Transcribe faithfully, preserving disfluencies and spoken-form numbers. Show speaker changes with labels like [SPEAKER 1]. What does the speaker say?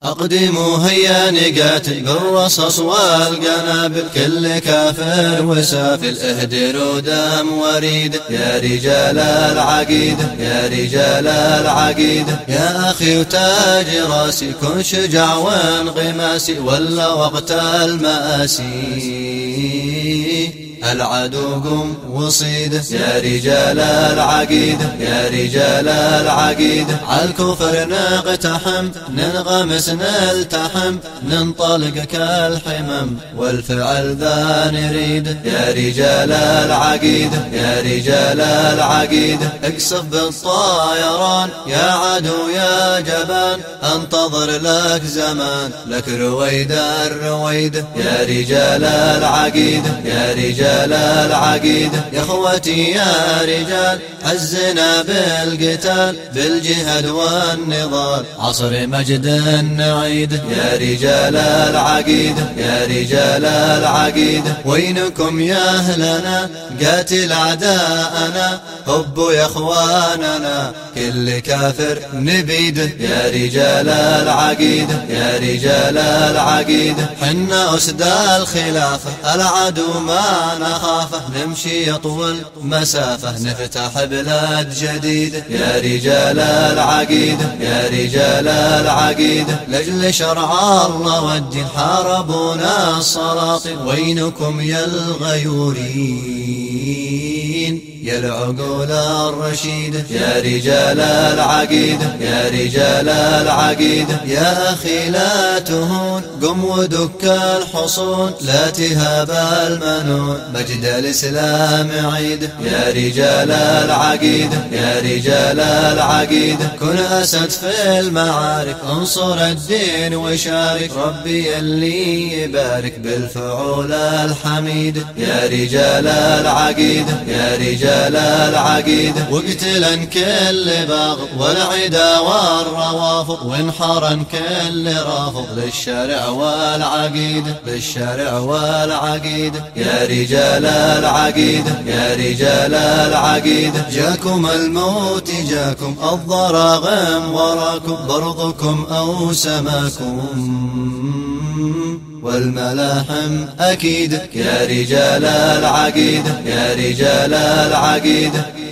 [SPEAKER 1] أقدموا هيا نقاتل بالرصاص والقنابل، كل كافر وسافل اهدروا دم وريد. يا رجال العقيدة يا رجال العقيدة، يا أخي وتاج راسي كن شجاع وانغماسي، ولا وقت المآسي العدو قم وصيده. يا رجال العقيدة يا رجال العقيدة، عالكفر نقتحم ننغمس نلتحم، ننطلق كالحمم والفعل ذا نريد. يا رجال العقيدة يا رجال العقيدة، اقصف بالطيران يا عدو يا جبان، انتظر لك زمان لك رويد الرويد. يا رجال العقيدة يا رجال العقيدة، يا اخوتي يا رجال حزنا بالقتال، بالجهاد والنضال عصر مجد نعيد. يا رجال العقيدة يا رجال العقيدة، وينكم يا اهلنا قاتل اعداءنا، هبوا يا اخواننا كل كافر نبيده. يا رجال العقيدة يا رجال العقيدة، حنا أسد الخلافة العدو ما نخافه، نمشي يطول مسافة نفتح بلاد جديدة. يا رجال العقيدة يا رجال العقيدة، لأجل شرع الله والدين حاربونا السلاطين، وينكم يا الغيورين يا العقول الرشيدة. يا رجال العقيدة يا رجال العقيدة، يا أخي لا تهون قم ودك الحصون، لا تهاب المنون مجد الإسلام عيد. يا رجال العقيدة يا رجال العقيدة، كن أسد في المعارك انصر الدين وشارك، ربي اللي يبارك بالفعول الحميد. يا رجال العقيدة يا رجال العقيدة، واقتلا كل باغض والعدا والروافض، وانحرا كل رافض للشرع والعقيدة للشرع والعقيدة. يا رجال العقيدة يا رجال العقيدة، جاكم الموت جاكم الضراغم وراكم، برضكم أو سماكم والملاحم أكيد. يا رجال العقيدة يا رجال العقيدة،